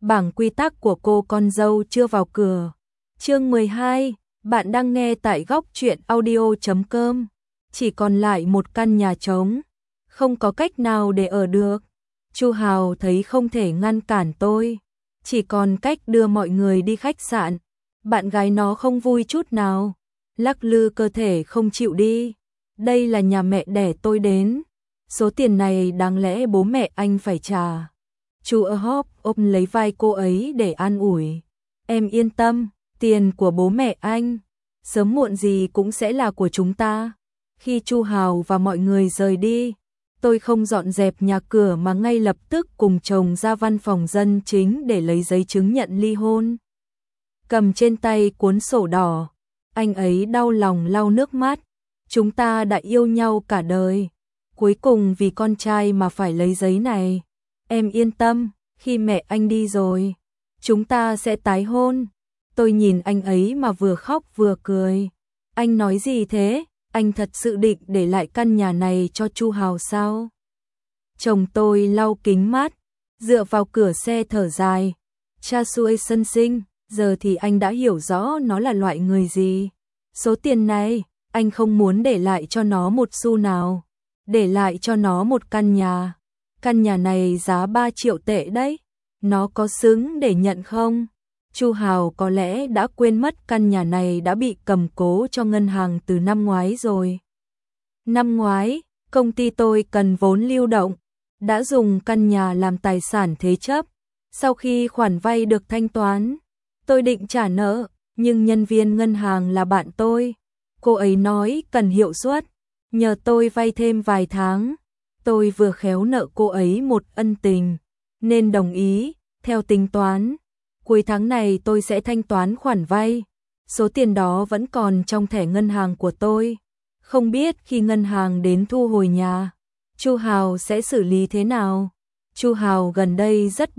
bảng quy tắc của cô con dâu chưa vào cửa. Chương 12, bạn đang nghe tại góc truyện audio.com. Chỉ còn lại một căn nhà trống, không có cách nào để ở được. Chu Hào thấy không thể ngăn cản tôi, chỉ còn cách đưa mọi người đi khách sạn. Bạn gái nó không vui chút nào, lắc lư cơ thể không chịu đi. Đây là nhà mẹ đẻ tôi đến, số tiền này đáng lẽ bố mẹ anh phải trả. Chu Hop ôm lấy vai cô ấy để an ủi. Em yên tâm, tiền của bố mẹ anh, sớm muộn gì cũng sẽ là của chúng ta. Khi Chu Hào và mọi người rời đi, tôi không dọn dẹp nhà cửa mà ngay lập tức cùng chồng ra văn phòng dân chính để lấy giấy chứng nhận ly hôn. Cầm trên tay cuốn sổ đỏ, anh ấy đau lòng lau nước mắt. Chúng ta đã yêu nhau cả đời, cuối cùng vì con trai mà phải lấy giấy này. Em yên tâm, khi mẹ anh đi rồi, chúng ta sẽ tái hôn. Tôi nhìn anh ấy mà vừa khóc vừa cười. Anh nói gì thế? Anh thật sự định để lại căn nhà này cho Chu Hào sao? Chồng tôi lau kính mắt, dựa vào cửa xe thở dài. Cha xuôi sân sinh, giờ thì anh đã hiểu rõ nó là loại người gì. Số tiền này, anh không muốn để lại cho nó một xu nào. Để lại cho nó một căn nhà. Căn nhà này giá 3 triệu tệ đấy. Nó có xứng để nhận không? Chu Hào có lẽ đã quên mất căn nhà này đã bị cầm cố cho ngân hàng từ năm ngoái rồi. Năm ngoái, công ty tôi cần vốn lưu động, đã dùng căn nhà làm tài sản thế chấp. Sau khi khoản vay được thanh toán, tôi định trả nợ, nhưng nhân viên ngân hàng là bạn tôi. Cô ấy nói cần hiệu suất, nhờ tôi vay thêm vài tháng. Tôi vừa khéo nợ cô ấy một ân tình, nên đồng ý. Theo tính toán, cuối tháng này tôi sẽ thanh toán khoản vay. Số tiền đó vẫn còn trong thẻ ngân hàng của tôi. Không biết khi ngân hàng đến thu hồi nhà, Chu Hào sẽ xử lý thế nào? Chu Hào gần đây rất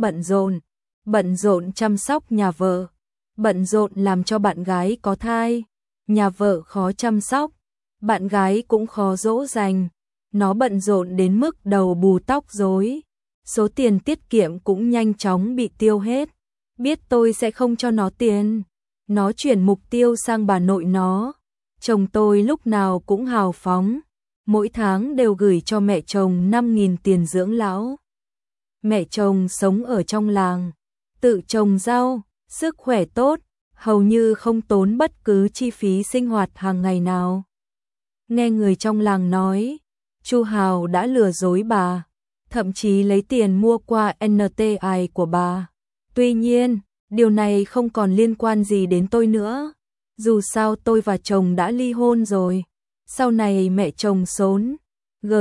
bận rộn chăm sóc nhà vợ, bận rộn làm cho bạn gái có thai. Nhà vợ khó chăm sóc, bạn gái cũng khó dỗ dành. Nó bận rộn đến mức đầu bù tóc rối. Số tiền tiết kiệm cũng nhanh chóng bị tiêu hết. Biết tôi sẽ không cho nó tiền, nó chuyển mục tiêu sang bà nội nó. Chồng tôi lúc nào cũng hào phóng, mỗi tháng đều gửi cho mẹ chồng 5.000 tiền dưỡng lão. Mẹ chồng sống ở trong làng, tự trồng rau, sức khỏe tốt, hầu như không tốn bất cứ chi phí sinh hoạt hàng ngày nào. Nghe người trong làng nói, Chu Hào đã lừa dối bà, thậm chí lấy tiền mua qua NTI của bà. Tuy nhiên, điều này không còn liên quan gì đến tôi nữa. Dù sao tôi và chồng đã ly hôn rồi. Sau này mẹ chồng xốn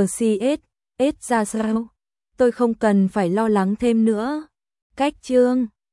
GCS ra sao, tôi không cần phải lo lắng thêm nữa. Cách chương